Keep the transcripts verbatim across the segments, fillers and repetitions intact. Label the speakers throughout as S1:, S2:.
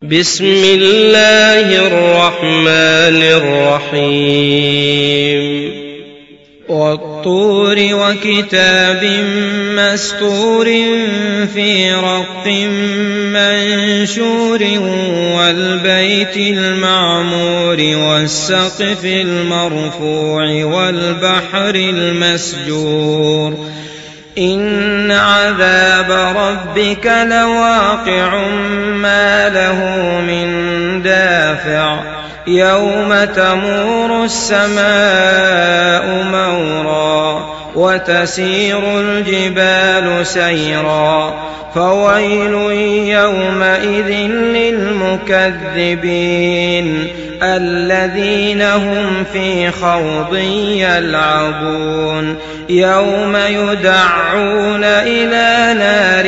S1: بسم الله الرحمن الرحيم والطور وكتاب مسطور في رق منشور والبيت المعمور والسقف المرفوع والبحر المسجور إن عذاب ربك لواقع ما له من دافع يوم تمور السماء مورا وتسير الجبال سيرا فويل يومئذ للمكذبين الذين هم في خوض يلعبون يوم يدعون إلى نار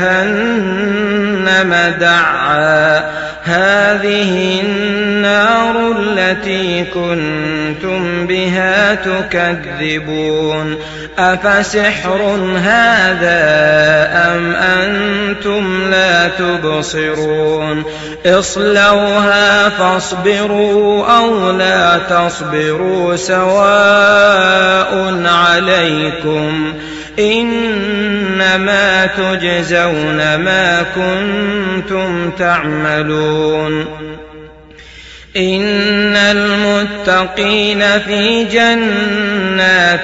S1: جهنم دعا هذه النار التي كنتم بها تكذبون أفسحر هذا أم أنتم لا تبصرون اصلوها فاصبروا أو لا تصبروا سواء عليكم إنما تجزون ما كنتم تعملون إن المتقين في جنات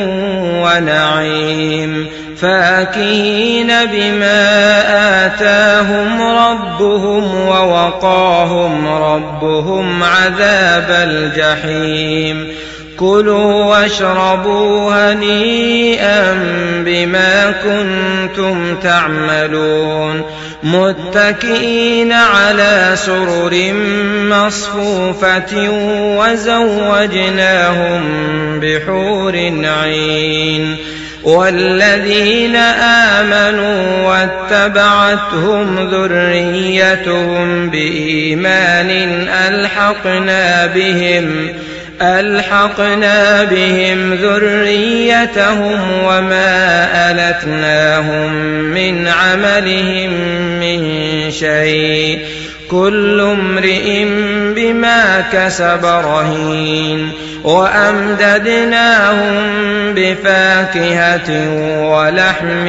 S1: ونعيم فاكهين بما آتاهم ربهم ووقاهم ربهم عذاب الجحيم كلوا واشربوا هنيئا بما كنتم تعملون متكئين على سرر مصفوفة وزوجناهم بحور عين والذين آمنوا واتبعتهم ذريتهم بإيمان ألحقنا بهم ألحقنا بهم ذريتهم وما ألتناهم من عملهم من شيء كل امرئ بما كسب رهين وأمددناهم بفاكهة ولحم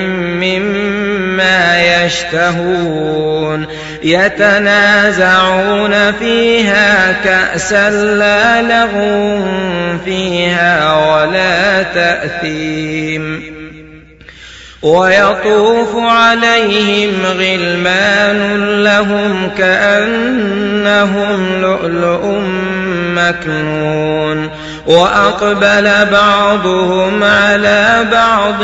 S1: مما يشتهون يتنازعون فيها كأسا لا لغو فيها ولا تأثيم ويطوف عليهم غلمان لهم كأنهم لؤلؤ مكنون وأقبل بعضهم على بعض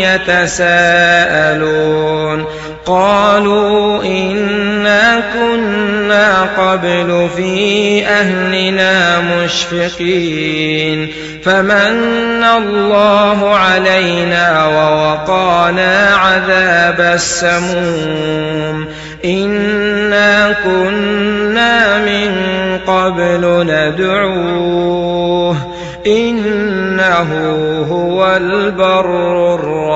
S1: يتساءلون قالوا إنا كنا قبل في أهلنا مشفقين فمن الله علينا ووقانا عذاب السموم إنا كنا من قبل ندعوه إنه هو البر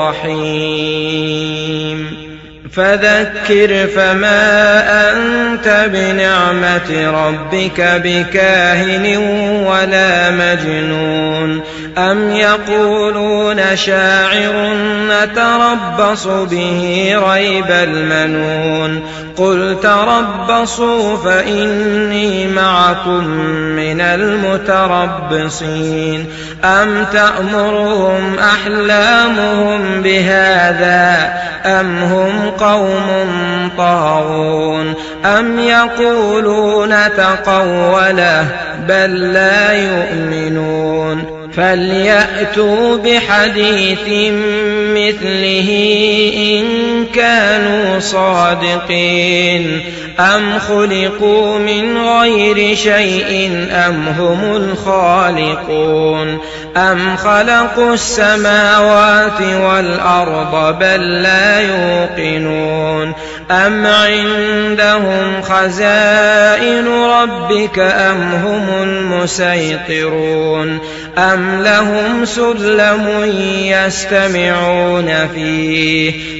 S1: الرحيم فذكر فما أنت بنعمة ربك بكاهن ولا مجنون أم يقولون شاعر نتربص به ريب المنون قل تربصوا فإني معكم من المتربصين أم تأمرهم أحلامهم بهذا أم هم قوم طاغون أم يقولون تقوله بل لا يؤمنون فليأتوا بحديث مثله إن كانوا صادقين أم خلقوا من غير شيء أم هم الخالقون أم خلقوا السماوات والأرض بل لا يوقنون أم عندهم خزائن ربك أم هم المسيطرون أم لهم سلم يستمعون فيه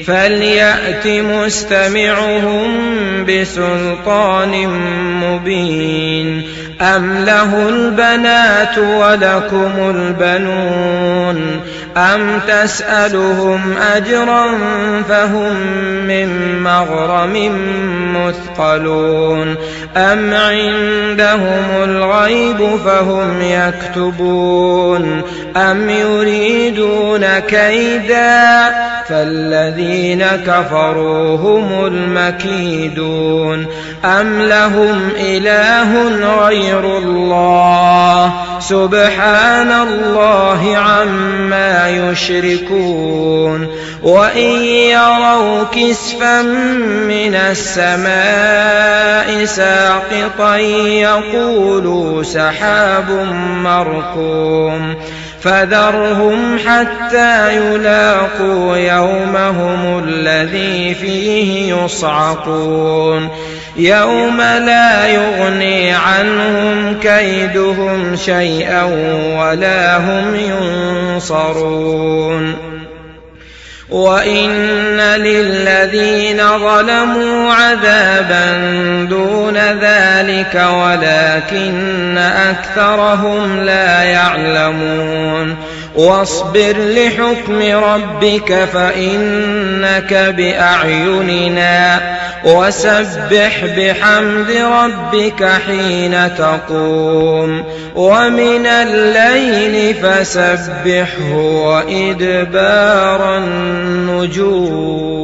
S1: فليأت مستمعهم بسلطان مبين أم له البنات ولكم البنون أم تسألهم أجرا فهم من مغرم مثقلون أم عندهم الغيب فهم يكتبون أم يريدون كيدا فالذين كفروا هم المكيدون أم لهم إله غير الله سبحان الله عما يشركون وإن يروا كسفا من السماء ساقطا يقولوا سحاب مركوم فذرهم حتى يلاقوا يومهم الذي فيه يصعقون يوم لا يغني عنهم كيدهم شيئا ولا هم ينصرون وإن للذين ظلموا عذابا دون ذلك ولكن أكثرهم لا يعلمون واصبر لحكم ربك فإنك بأعيننا وسبح بحمد ربك حين تقوم ومن الليل فسبحه وإدبار النجوم.